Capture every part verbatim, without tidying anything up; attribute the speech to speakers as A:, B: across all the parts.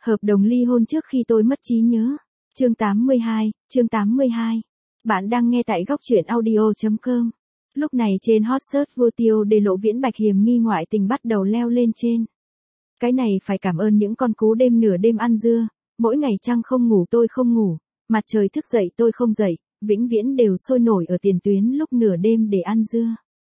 A: Hợp đồng ly hôn trước khi tôi mất trí nhớ. Chương tám mươi hai, chương tám mươi hai. Bạn đang nghe tại góc truyện audio chấm com. Lúc này trên hot search vô tiêu đề Lộ Viễn Bạch hiềm nghi ngoại tình bắt đầu leo lên trên. Cái này phải cảm ơn những con cú đêm nửa đêm ăn dưa, mỗi ngày trăng không ngủ tôi không ngủ, mặt trời thức dậy tôi không dậy, vĩnh viễn đều sôi nổi ở tiền tuyến lúc nửa đêm để ăn dưa.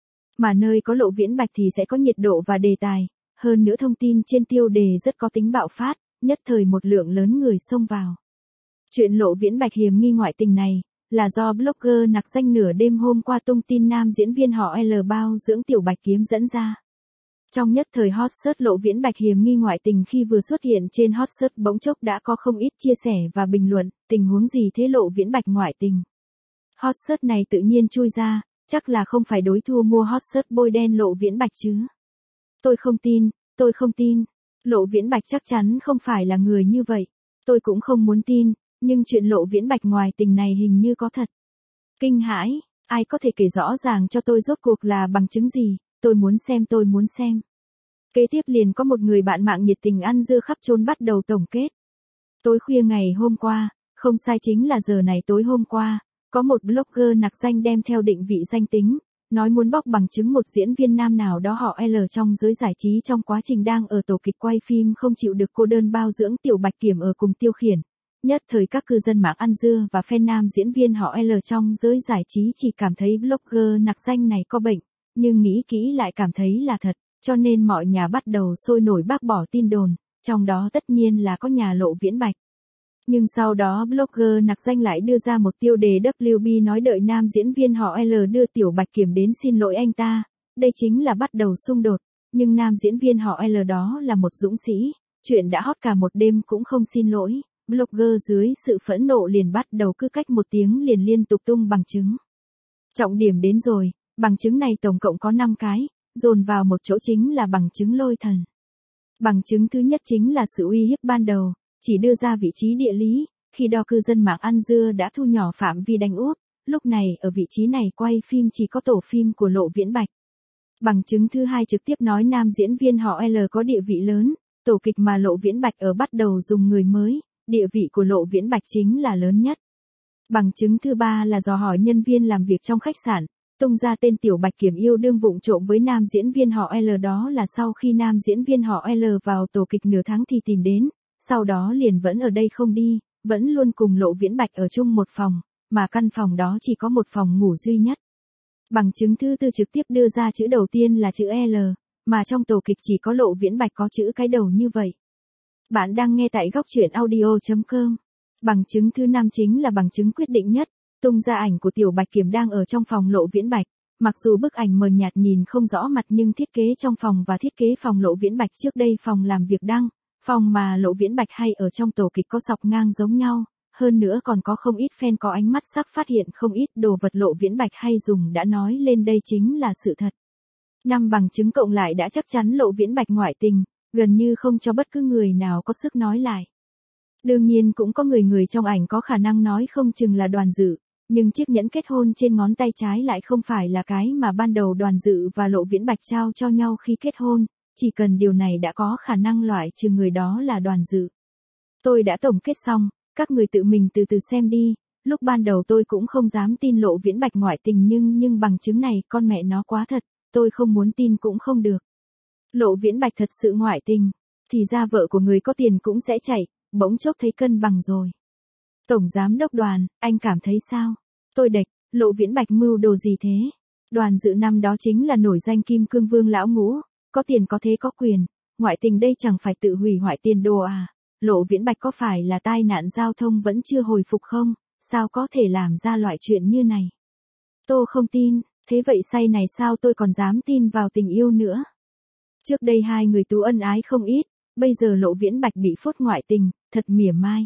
A: Mà nơi có Lộ Viễn Bạch thì sẽ có nhiệt độ và đề tài, hơn nữa thông tin trên tiêu đề rất có tính bạo phát, nhất thời một lượng lớn người xông vào. Chuyện Lộ Viễn Bạch hiềm nghi ngoại tình này, là do blogger nặc danh nửa đêm hôm qua tung tin nam diễn viên họ L bao dưỡng Tiểu Bạch Kiếm dẫn ra. Trong nhất thời hot search Lộ Viễn Bạch hiềm nghi ngoại tình khi vừa xuất hiện trên hot search bỗng chốc đã có không ít chia sẻ và bình luận, tình huống gì thế Lộ Viễn Bạch ngoại tình. Hot search này tự nhiên chui ra, chắc là không phải đối thủ mua hot search bôi đen Lộ Viễn Bạch chứ. Tôi không tin, tôi không tin. Lộ Viễn Bạch chắc chắn không phải là người như vậy. Tôi cũng không muốn tin, nhưng chuyện Lộ Viễn Bạch ngoài tình này hình như có thật. Kinh hãi, ai có thể kể rõ ràng cho tôi rốt cuộc là bằng chứng gì, tôi muốn xem tôi muốn xem. Kế tiếp liền có một người bạn mạng nhiệt tình ăn dưa khắp chốn bắt đầu tổng kết. Tối khuya ngày hôm qua, không sai chính là giờ này tối hôm qua, có một blogger nặc danh đem theo định vị danh tính, nói muốn bóc bằng chứng một diễn viên nam nào đó họ L trong giới giải trí trong quá trình đang ở tổ kịch quay phim không chịu được cô đơn bao dưỡng Tiểu Bạch Kiểm ở cùng Tiêu Khiển. Nhất thời các cư dân mạng ăn dưa và fan nam diễn viên họ L trong giới giải trí chỉ cảm thấy blogger nặc danh này có bệnh, nhưng nghĩ kỹ lại cảm thấy là thật, cho nên mọi nhà bắt đầu sôi nổi bác bỏ tin đồn, trong đó tất nhiên là có nhà Lộ Viễn Bạch. Nhưng sau đó blogger nặc danh lại đưa ra một tiêu đề W B nói đợi nam diễn viên họ L đưa Tiểu Bạch Kiểm đến xin lỗi anh ta, đây chính là bắt đầu xung đột, nhưng nam diễn viên họ L đó là một dũng sĩ, chuyện đã hot cả một đêm cũng không xin lỗi, blogger dưới sự phẫn nộ liền bắt đầu cứ cách một tiếng liền liên tục tung bằng chứng. Trọng điểm đến rồi, bằng chứng này tổng cộng có năm cái, dồn vào một chỗ chính là bằng chứng lôi thần. Bằng chứng thứ nhất chính là sự uy hiếp ban đầu. Chỉ đưa ra vị trí địa lý, khi đo cư dân mạng ăn dưa đã thu nhỏ phạm vi đánh úp, lúc này ở vị trí này quay phim chỉ có tổ phim của Lộ Viễn Bạch. Bằng chứng thứ hai trực tiếp nói nam diễn viên họ L có địa vị lớn, tổ kịch mà Lộ Viễn Bạch ở bắt đầu dùng người mới, địa vị của Lộ Viễn Bạch chính là lớn nhất. Bằng chứng thứ ba là dò hỏi nhân viên làm việc trong khách sạn, tung ra tên Tiểu Bạch Kiểm yêu đương vụng trộm với nam diễn viên họ L đó là sau khi nam diễn viên họ L vào tổ kịch nửa tháng thì tìm đến. Sau đó liền vẫn ở đây không đi, vẫn luôn cùng Lộ Viễn Bạch ở chung một phòng, mà căn phòng đó chỉ có một phòng ngủ duy nhất. Bằng chứng thứ tư trực tiếp đưa ra chữ đầu tiên là chữ L, mà trong tổ kịch chỉ có Lộ Viễn Bạch có chữ cái đầu như vậy. Bạn đang nghe tại góc truyện audio chấm com. Bằng chứng thứ năm chính là bằng chứng quyết định nhất, tung ra ảnh của Tiểu Bạch Kiểm đang ở trong phòng Lộ Viễn Bạch. Mặc dù bức ảnh mờ nhạt nhìn không rõ mặt nhưng thiết kế trong phòng và thiết kế phòng Lộ Viễn Bạch trước đây phòng làm việc đăng. Phòng mà Lộ Viễn Bạch hay ở trong tổ kịch có sọc ngang giống nhau, hơn nữa còn có không ít fan có ánh mắt sắc phát hiện không ít đồ vật Lộ Viễn Bạch hay dùng đã nói lên đây chính là sự thật. Năm bằng chứng cộng lại đã chắc chắn Lộ Viễn Bạch ngoại tình, gần như không cho bất cứ người nào có sức nói lại. Đương nhiên cũng có người người trong ảnh có khả năng nói không chừng là Đoàn Dự, nhưng chiếc nhẫn kết hôn trên ngón tay trái lại không phải là cái mà ban đầu Đoàn Dự và Lộ Viễn Bạch trao cho nhau khi kết hôn. Chỉ cần điều này đã có khả năng loại trừ người đó là Đoàn Dự. Tôi đã tổng kết xong, các người tự mình từ từ xem đi, lúc ban đầu tôi cũng không dám tin Lộ Viễn Bạch ngoại tình nhưng nhưng bằng chứng này con mẹ nó quá thật, tôi không muốn tin cũng không được. Lộ Viễn Bạch thật sự ngoại tình, thì ra vợ của người có tiền cũng sẽ chạy, bỗng chốc thấy cân bằng rồi. Tổng giám đốc Đoàn, anh cảm thấy sao? Tôi đệch, Lộ Viễn Bạch mưu đồ gì thế? Đoàn Dự năm đó chính là nổi danh kim cương vương lão ngũ. Có tiền có thế có quyền, ngoại tình đây chẳng phải tự hủy hoại tiền đồ à, Lộ Viễn Bạch có phải là tai nạn giao thông vẫn chưa hồi phục không, sao có thể làm ra loại chuyện như này. Tôi không tin, thế vậy say này sao tôi còn dám tin vào tình yêu nữa. Trước đây hai người tú ân ái không ít, bây giờ Lộ Viễn Bạch bị phốt ngoại tình, thật mỉa mai.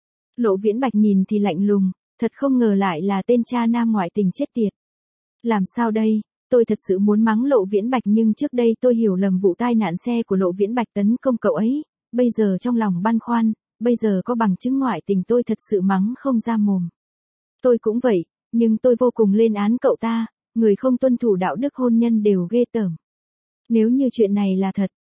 A: Lộ Viễn Bạch nhìn thì lạnh lùng, thật không ngờ lại là tên cha nam ngoại tình chết tiệt. Làm sao đây? Tôi thật sự muốn mắng Lộ Viễn Bạch nhưng trước đây tôi hiểu lầm vụ tai nạn xe của Lộ Viễn Bạch tấn công cậu ấy, bây giờ trong lòng băn khoăn, bây giờ có bằng chứng ngoại tình tôi thật sự mắng không ra mồm. Tôi cũng vậy, nhưng tôi vô cùng lên án cậu ta, người không tuân thủ đạo đức hôn nhân đều ghê tởm. Nếu như chuyện này là thật,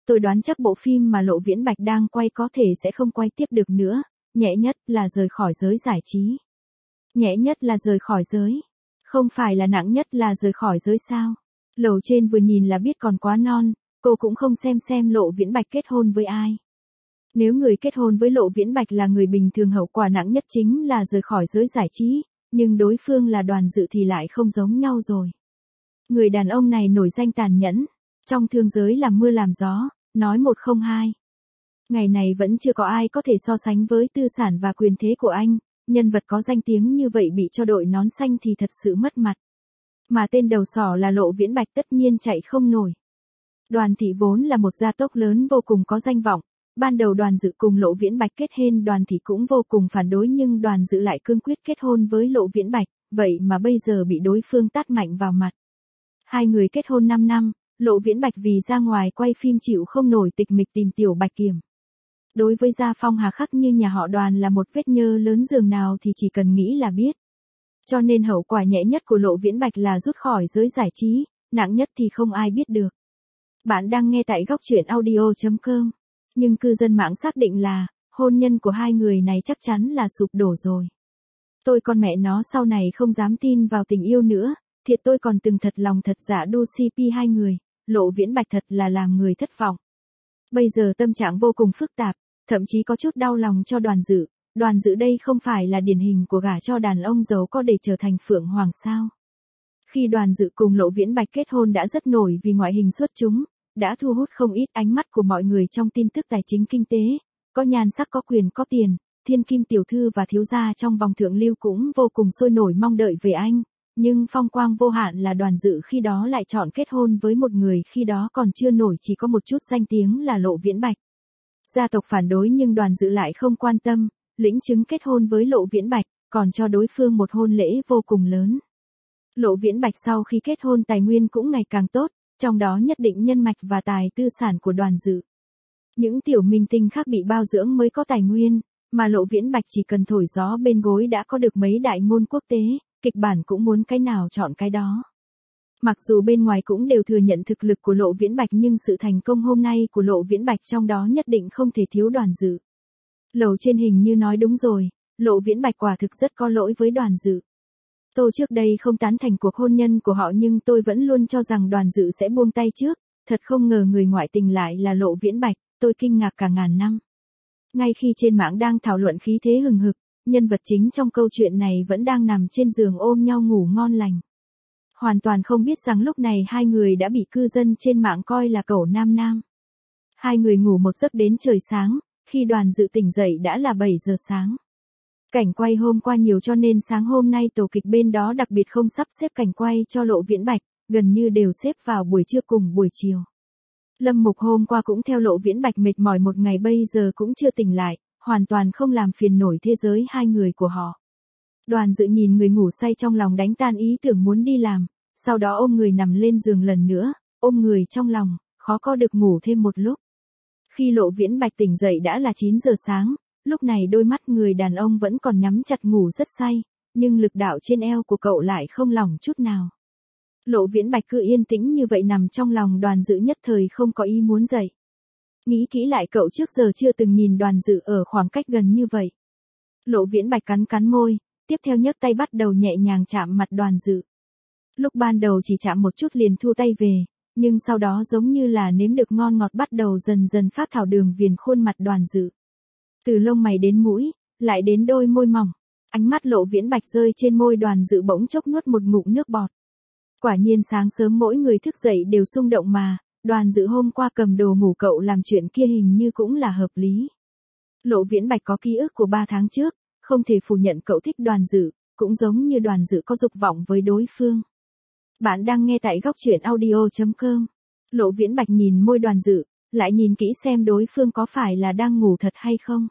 A: Tôi đoán chắc bộ phim mà Lộ Viễn Bạch đang quay có thể sẽ không quay tiếp được nữa, nhẹ nhất là rời khỏi giới giải trí. Nhẹ nhất là rời khỏi giới. Không phải là nặng nhất là rời khỏi giới sao? Lầu trên vừa nhìn là biết còn quá non, cô cũng không xem xem Lộ Viễn Bạch kết hôn với ai. Nếu người kết hôn với Lộ Viễn Bạch là người bình thường hậu quả nặng nhất chính là rời khỏi giới giải trí, nhưng đối phương là Đoàn Dự thì lại không giống nhau rồi. Người đàn ông này nổi danh tàn nhẫn, trong thương giới làm mưa làm gió, nói một không hai. Ngày này vẫn chưa có ai có thể so sánh với tư sản và quyền thế của anh, nhân vật có danh tiếng như vậy bị cho đội nón xanh thì thật sự mất mặt. Mà tên đầu sỏ là Lộ Viễn Bạch tất nhiên chạy không nổi. Đoàn Thị vốn là một gia tộc lớn vô cùng có danh vọng, ban đầu Đoàn Dự cùng Lộ Viễn Bạch kết hôn Đoàn Thị cũng vô cùng phản đối nhưng Đoàn Dự lại cương quyết kết hôn với Lộ Viễn Bạch, vậy mà bây giờ bị đối phương tát mạnh vào mặt. Hai người kết hôn năm năm, Lộ Viễn Bạch vì ra ngoài quay phim chịu không nổi tịch mịch tìm Tiểu Bạch Kiểm. Đối với gia phong hà khắc như nhà họ Đoàn là một vết nhơ lớn giường nào thì chỉ cần nghĩ là biết. Cho nên hậu quả nhẹ nhất của Lộ Viễn Bạch là rút khỏi giới giải trí, nặng nhất thì không ai biết được. Bạn đang nghe tại góc truyện audio chấm com. Nhưng cư dân mạng xác định là, hôn nhân của hai người này chắc chắn là sụp đổ rồi. Tôi con mẹ nó sau này không dám tin vào tình yêu nữa, thiệt tôi còn từng thật lòng thật dạ đu xê pê hai người, Lộ Viễn Bạch thật là làm người thất vọng. Bây giờ tâm trạng vô cùng phức tạp, thậm chí có chút đau lòng cho Đoàn Dự. Đoàn Dự đây không phải là điển hình của gả cho đàn ông giàu có để trở thành phượng hoàng sao. Khi Đoàn Dự cùng Lộ Viễn Bạch kết hôn đã rất nổi vì ngoại hình xuất chúng, đã thu hút không ít ánh mắt của mọi người trong tin tức tài chính kinh tế, có nhan sắc có quyền có tiền, thiên kim tiểu thư và thiếu gia trong vòng thượng lưu cũng vô cùng sôi nổi mong đợi về anh, nhưng phong quang vô hạn là Đoàn Dự khi đó lại chọn kết hôn với một người khi đó còn chưa nổi chỉ có một chút danh tiếng là Lộ Viễn Bạch. Gia tộc phản đối nhưng Đoàn Dự lại không quan tâm, lĩnh chứng kết hôn với Lộ Viễn Bạch, còn cho đối phương một hôn lễ vô cùng lớn. Lộ Viễn Bạch sau khi kết hôn tài nguyên cũng ngày càng tốt, trong đó nhất định nhân mạch và tài tư sản của Đoàn Dự. Những tiểu minh tinh khác bị bao dưỡng mới có tài nguyên, mà Lộ Viễn Bạch chỉ cần thổi gió bên gối đã có được mấy đại ngôn quốc tế, kịch bản cũng muốn cái nào chọn cái đó. Mặc dù bên ngoài cũng đều thừa nhận thực lực của Lộ Viễn Bạch nhưng sự thành công hôm nay của Lộ Viễn Bạch trong đó nhất định không thể thiếu Đoàn Dự. Lầu trên hình như nói đúng rồi, Lộ Viễn Bạch quả thực rất có lỗi với Đoàn Dự. Tôi trước đây không tán thành cuộc hôn nhân của họ nhưng tôi vẫn luôn cho rằng Đoàn Dự sẽ buông tay trước, thật không ngờ người ngoại tình lại là Lộ Viễn Bạch, tôi kinh ngạc cả ngàn năm. Ngay khi trên mạng đang thảo luận khí thế hừng hực, nhân vật chính trong câu chuyện này vẫn đang nằm trên giường ôm nhau ngủ ngon lành. Hoàn toàn không biết rằng lúc này hai người đã bị cư dân trên mạng coi là cẩu nam nam. Hai người ngủ một giấc đến trời sáng, khi Đoàn Dự tỉnh dậy đã là bảy giờ sáng. Cảnh quay hôm qua nhiều cho nên sáng hôm nay tổ kịch bên đó đặc biệt không sắp xếp cảnh quay cho Lộ Viễn Bạch, gần như đều xếp vào buổi trưa cùng buổi chiều. Lâm Mục hôm qua cũng theo Lộ Viễn Bạch mệt mỏi một ngày bây giờ cũng chưa tỉnh lại, hoàn toàn không làm phiền nổi thế giới hai người của họ. Đoàn Dự nhìn người ngủ say trong lòng đánh tan ý tưởng muốn đi làm, sau đó ôm người nằm lên giường lần nữa, ôm người trong lòng, khó có được ngủ thêm một lúc. Khi Lộ Viễn Bạch tỉnh dậy đã là chín giờ sáng, lúc này đôi mắt người đàn ông vẫn còn nhắm chặt ngủ rất say, nhưng lực đạo trên eo của cậu lại không lỏng chút nào. Lộ Viễn Bạch cứ yên tĩnh như vậy nằm trong lòng Đoàn Dự nhất thời không có ý muốn dậy. Nghĩ kỹ lại cậu trước giờ chưa từng nhìn Đoàn Dự ở khoảng cách gần như vậy. Lộ Viễn Bạch cắn cắn môi, tiếp theo nhấc tay bắt đầu nhẹ nhàng chạm mặt Đoàn Dự. Lúc ban đầu chỉ chạm một chút liền thu tay về, nhưng sau đó giống như là nếm được ngon ngọt bắt đầu dần dần phát thảo đường viền khuôn mặt Đoàn Dự. Từ lông mày đến mũi, lại đến đôi môi mỏng, ánh mắt Lộ Viễn Bạch rơi trên môi Đoàn Dự bỗng chốc nuốt một ngụm nước bọt. Quả nhiên sáng sớm mỗi người thức dậy đều xung động mà, Đoàn Dự hôm qua cầm đồ ngủ cậu làm chuyện kia hình như cũng là hợp lý. Lộ Viễn Bạch có ký ức của ba tháng trước, không thể phủ nhận cậu thích Đoàn Dự, cũng giống như Đoàn Dự có dục vọng với đối phương. Bạn đang nghe tại góc truyện audio chấm com. Lộ Viễn Bạch nhìn môi Đoàn Dự, lại nhìn kỹ xem đối phương có phải là đang ngủ thật hay không.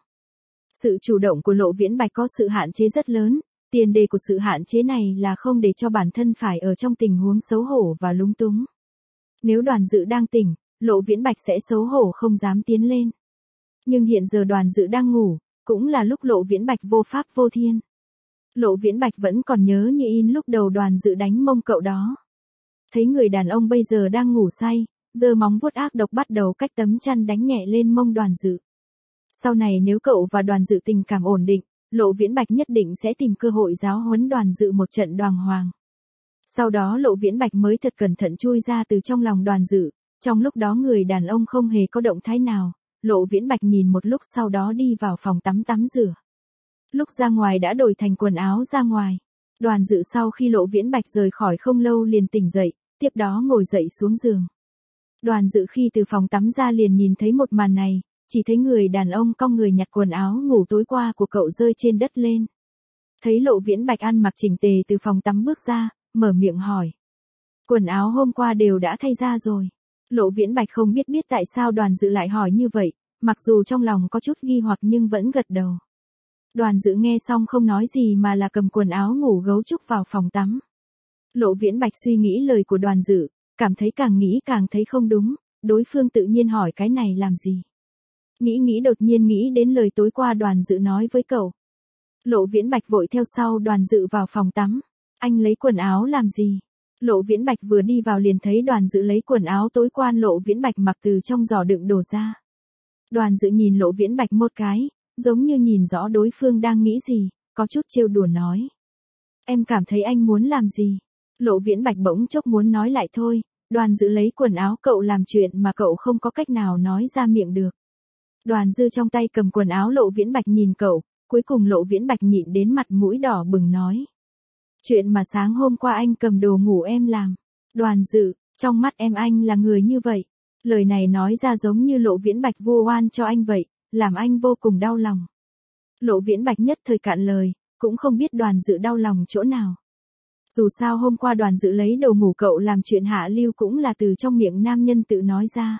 A: Sự chủ động của Lộ Viễn Bạch có sự hạn chế rất lớn, tiền đề của sự hạn chế này là không để cho bản thân phải ở trong tình huống xấu hổ và lúng túng. Nếu Đoàn Dự đang tỉnh, Lộ Viễn Bạch sẽ xấu hổ không dám tiến lên. Nhưng hiện giờ Đoàn Dự đang ngủ, cũng là lúc Lộ Viễn Bạch vô pháp vô thiên. Lộ Viễn Bạch vẫn còn nhớ như in lúc đầu Đoàn Dự đánh mông cậu đó. Thấy người đàn ông bây giờ đang ngủ say, giơ móng vuốt ác độc bắt đầu cách tấm chăn đánh nhẹ lên mông Đoàn Dự. Sau này nếu cậu và Đoàn Dự tình cảm ổn định, Lộ Viễn Bạch nhất định sẽ tìm cơ hội giáo huấn Đoàn Dự một trận đoàng hoàng. Sau đó Lộ Viễn Bạch mới thật cẩn thận chui ra từ trong lòng Đoàn Dự, trong lúc đó người đàn ông không hề có động thái nào, Lộ Viễn Bạch nhìn một lúc sau đó đi vào phòng tắm tắm rửa. Lúc ra ngoài đã đổi thành quần áo ra ngoài. Đoàn Dự sau khi Lộ Viễn Bạch rời khỏi không lâu liền tỉnh dậy, tiếp đó ngồi dậy xuống giường. Đoàn Dự khi từ phòng tắm ra liền nhìn thấy một màn này, chỉ thấy người đàn ông cong người nhặt quần áo ngủ tối qua của cậu rơi trên đất lên. Thấy Lộ Viễn Bạch ăn mặc chỉnh tề từ phòng tắm bước ra, mở miệng hỏi. Quần áo hôm qua đều đã thay ra rồi. Lộ Viễn Bạch không biết biết tại sao Đoàn Dự lại hỏi như vậy, mặc dù trong lòng có chút nghi hoặc nhưng vẫn gật đầu. Đoàn Dự nghe xong không nói gì mà là cầm quần áo ngủ gấu trúc vào phòng tắm. Lộ Viễn Bạch suy nghĩ lời của Đoàn Dự, cảm thấy càng nghĩ càng thấy không đúng, đối phương tự nhiên hỏi cái này làm gì. Nghĩ nghĩ đột nhiên nghĩ đến lời tối qua Đoàn Dự nói với cậu. Lộ Viễn Bạch vội theo sau Đoàn Dự vào phòng tắm. Anh lấy quần áo làm gì? Lộ Viễn Bạch vừa đi vào liền thấy Đoàn Dự lấy quần áo tối qua Lộ Viễn Bạch mặc từ trong giỏ đựng đồ ra. Đoàn Dự nhìn Lộ Viễn Bạch một cái, giống như nhìn rõ đối phương đang nghĩ gì, có chút trêu đùa nói. Em cảm thấy anh muốn làm gì? Lộ Viễn Bạch bỗng chốc muốn nói lại thôi, Đoàn Dự lấy quần áo cậu làm chuyện mà cậu không có cách nào nói ra miệng được. Đoàn Dư trong tay cầm quần áo Lộ Viễn Bạch nhìn cậu, cuối cùng Lộ Viễn Bạch nhịn đến mặt mũi đỏ bừng nói. Chuyện mà sáng hôm qua anh cầm đồ ngủ em làm. Đoàn Dự, trong mắt em anh là người như vậy. Lời này nói ra giống như Lộ Viễn Bạch vu oan cho anh vậy, làm anh vô cùng đau lòng. Lộ Viễn Bạch nhất thời cạn lời, cũng không biết Đoàn Dự đau lòng chỗ nào. Dù sao hôm qua Đoàn Dự lấy đồ ngủ cậu làm chuyện hạ lưu cũng là từ trong miệng nam nhân tự nói ra.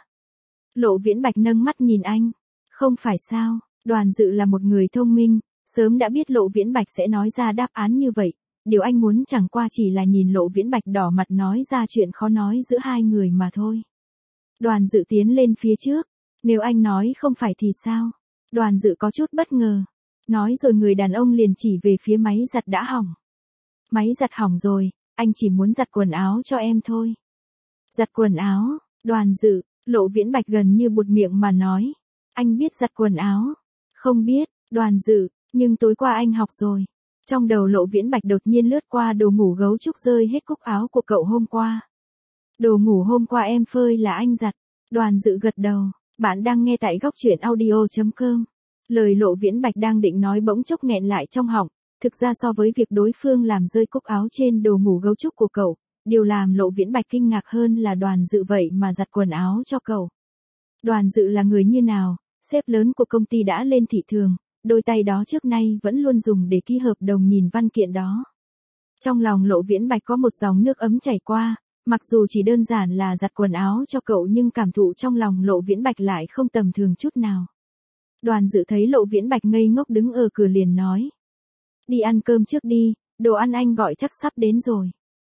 A: Lộ Viễn Bạch nâng mắt nhìn anh. Không phải sao, Đoàn Dự là một người thông minh, sớm đã biết Lộ Viễn Bạch sẽ nói ra đáp án như vậy. Điều anh muốn chẳng qua chỉ là nhìn Lộ Viễn Bạch đỏ mặt nói ra chuyện khó nói giữa hai người mà thôi. Đoàn Dự tiến lên phía trước. Nếu anh nói không phải thì sao? Đoàn Dự có chút bất ngờ. Nói rồi người đàn ông liền chỉ về phía máy giặt đã hỏng. Máy giặt hỏng rồi, anh chỉ muốn giặt quần áo cho em thôi. Giặt quần áo, Đoàn Dự, Lộ Viễn Bạch gần như buột miệng mà nói. Anh biết giặt quần áo? Không biết, Đoàn Dự, nhưng tối qua anh học rồi. Trong đầu Lộ Viễn Bạch đột nhiên lướt qua đồ ngủ gấu trúc rơi hết cúc áo của cậu hôm qua. Đồ ngủ hôm qua em phơi là anh giặt. Đoàn Dự gật đầu. Bạn đang nghe tại góc truyện audio chấm com. Lời Lộ Viễn Bạch đang định nói bỗng chốc nghẹn lại trong họng. Thực ra so với việc đối phương làm rơi cúc áo trên đồ ngủ gấu trúc của cậu, điều làm Lộ Viễn Bạch kinh ngạc hơn là Đoàn Dự vậy mà giặt quần áo cho cậu. Đoàn Dự là người như nào? Sếp lớn của công ty đã lên thị trường, đôi tay đó trước nay vẫn luôn dùng để ký hợp đồng nhìn văn kiện đó. Trong lòng Lộ Viễn Bạch có một dòng nước ấm chảy qua, mặc dù chỉ đơn giản là giặt quần áo cho cậu nhưng cảm thụ trong lòng Lộ Viễn Bạch lại không tầm thường chút nào. Đoàn Dự thấy Lộ Viễn Bạch ngây ngốc đứng ở cửa liền nói. Đi ăn cơm trước đi, đồ ăn anh gọi chắc sắp đến rồi.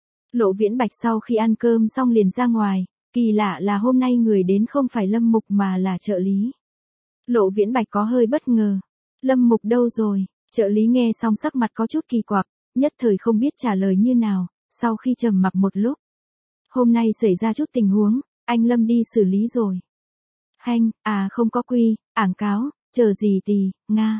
A: Lộ Viễn Bạch sau khi ăn cơm xong liền ra ngoài, kỳ lạ là hôm nay người đến không phải Lâm Mục mà là trợ lý. Lộ Viễn Bạch có hơi bất ngờ. Lâm Mục đâu rồi? Trợ lý nghe xong sắc mặt có chút kỳ quặc, nhất thời không biết trả lời như nào, sau khi trầm mặc một lúc. Hôm nay xảy ra chút tình huống, anh Lâm đi xử lý rồi. Hanh, à không có quy, ảng cáo, chờ gì tì, Nga.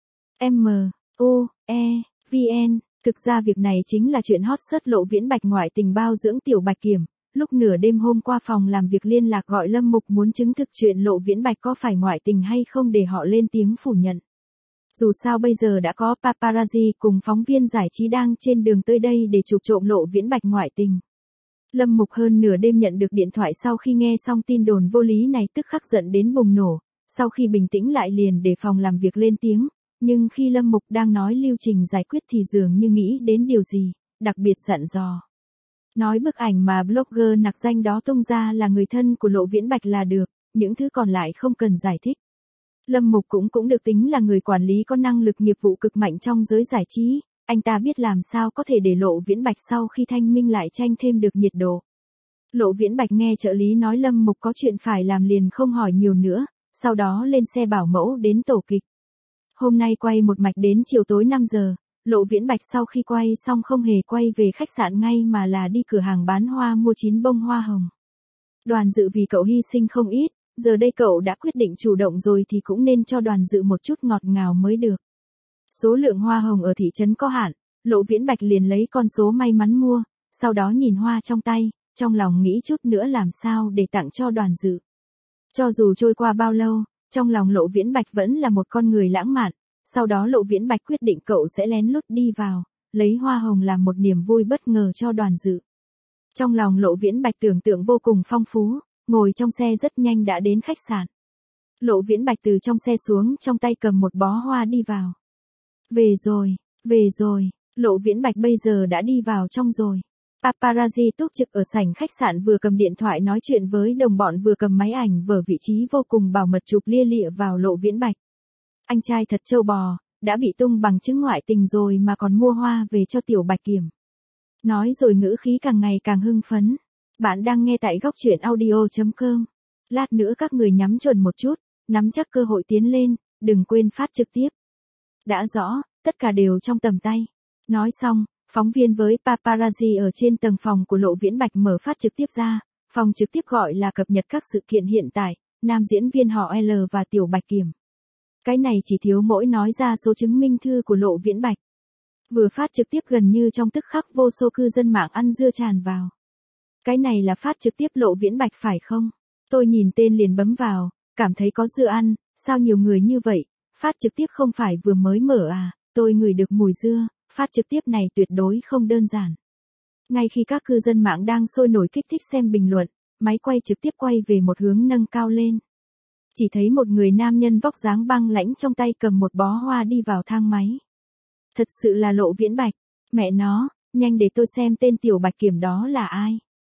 A: M, U, E, V N, thực ra việc này chính là chuyện hot search Lộ Viễn Bạch ngoại tình bao dưỡng Tiểu Bạch Kiểm. Lúc nửa đêm hôm qua phòng làm việc liên lạc gọi Lâm Mục muốn chứng thực chuyện Lộ Viễn Bạch có phải ngoại tình hay không để họ lên tiếng phủ nhận. Dù sao bây giờ đã có paparazzi cùng phóng viên giải trí đang trên đường tới đây để chụp trộm Lộ Viễn Bạch ngoại tình. Lâm Mục hơn nửa đêm nhận được điện thoại sau khi nghe xong tin đồn vô lý này tức khắc giận đến bùng nổ, sau khi bình tĩnh lại liền để phòng làm việc lên tiếng, nhưng khi Lâm Mục đang nói lưu trình giải quyết thì dường như nghĩ đến điều gì, đặc biệt dặn dò. Nói bức ảnh mà blogger nặc danh đó tung ra là người thân của Lộ Viễn Bạch là được, những thứ còn lại không cần giải thích. Lâm Mục cũng cũng được tính là người quản lý có năng lực nghiệp vụ cực mạnh trong giới giải trí, anh ta biết làm sao có thể để Lộ Viễn Bạch sau khi thanh minh lại tranh thêm được nhiệt độ. Lộ Viễn Bạch nghe trợ lý nói Lâm Mục có chuyện phải làm liền không hỏi nhiều nữa, sau đó lên xe bảo mẫu đến tổ kịch. Hôm nay quay một mạch đến chiều tối năm giờ, Lộ Viễn Bạch sau khi quay xong không hề quay về khách sạn ngay mà là đi cửa hàng bán hoa mua chín bông hoa hồng. Đoàn Dự vì cậu hy sinh không ít, giờ đây cậu đã quyết định chủ động rồi thì cũng nên cho Đoàn Dự một chút ngọt ngào mới được. Số lượng hoa hồng ở thị trấn có hạn, Lộ Viễn Bạch liền lấy con số may mắn mua, sau đó nhìn hoa trong tay, trong lòng nghĩ chút nữa làm sao để tặng cho Đoàn Dự. Cho dù trôi qua bao lâu, trong lòng Lộ Viễn Bạch vẫn là một con người lãng mạn, sau đó Lộ Viễn Bạch quyết định cậu sẽ lén lút đi vào, lấy hoa hồng làm một niềm vui bất ngờ cho Đoàn Dự. Trong lòng Lộ Viễn Bạch tưởng tượng vô cùng phong phú, ngồi trong xe rất nhanh đã đến khách sạn. Lộ Viễn Bạch từ trong xe xuống, trong tay cầm một bó hoa đi vào. Về rồi, về rồi, Lộ Viễn Bạch bây giờ đã đi vào trong rồi. Paparazzi túc trực ở sảnh khách sạn vừa cầm điện thoại nói chuyện với đồng bọn vừa cầm máy ảnh vở vị trí vô cùng bảo mật chụp lia lịa vào Lộ Viễn Bạch. Anh trai thật trâu bò, đã bị tung bằng chứng ngoại tình rồi mà còn mua hoa về cho Tiểu Bạch Kiểm. Nói rồi ngữ khí càng ngày càng hưng phấn. Bạn đang nghe tại góc truyện audio chấm com. Lát nữa các người nhắm chuẩn một chút, nắm chắc cơ hội tiến lên, đừng quên phát trực tiếp. Đã rõ, tất cả đều trong tầm tay. Nói xong, phóng viên với paparazzi ở trên tầng phòng của Lộ Viễn Bạch mở phát trực tiếp ra. Phòng trực tiếp gọi là cập nhật các sự kiện hiện tại, nam diễn viên họ L và Tiểu Bạch Kiểm. Cái này chỉ thiếu mỗi nói ra số chứng minh thư của Lộ Viễn Bạch. Vừa phát trực tiếp gần như trong tức khắc vô số cư dân mạng ăn dưa tràn vào. Cái này là phát trực tiếp Lộ Viễn Bạch phải không? Tôi nhìn tên liền bấm vào, cảm thấy có dưa ăn, sao nhiều người như vậy, phát trực tiếp không phải vừa mới mở à, tôi ngửi được mùi dưa, phát trực tiếp này tuyệt đối không đơn giản. Ngay khi các cư dân mạng đang sôi nổi kích thích xem bình luận, máy quay trực tiếp quay về một hướng nâng cao lên. Chỉ thấy một người nam nhân vóc dáng băng lãnh trong tay cầm một bó hoa đi vào thang máy. Thật sự là Lộ Viễn Bạch, mẹ nó, nhanh để tôi xem tên Tiểu Bạch Kiểm đó là ai.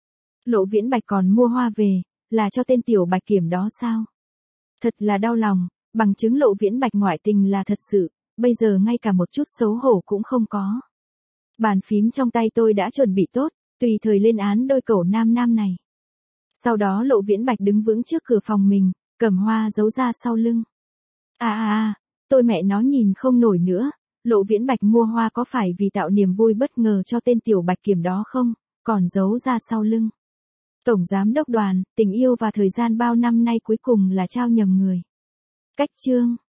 A: Lộ Viễn Bạch còn mua hoa về, là cho tên Tiểu Bạch Kiểm đó sao? Thật là đau lòng, bằng chứng Lộ Viễn Bạch ngoại tình là thật sự, bây giờ ngay cả một chút xấu hổ cũng không có. Bàn phím trong tay tôi đã chuẩn bị tốt, tùy thời lên án đôi cẩu nam nam này. Sau đó Lộ Viễn Bạch đứng vững trước cửa phòng mình, cầm hoa giấu ra sau lưng. À à à, tôi mẹ nó nhìn không nổi nữa, Lộ Viễn Bạch mua hoa có phải vì tạo niềm vui bất ngờ cho tên Tiểu Bạch Kiểm đó không, còn giấu ra sau lưng. Tổng giám đốc Đoàn, tình yêu và thời gian bao năm nay cuối cùng là trao nhầm người. Cách chương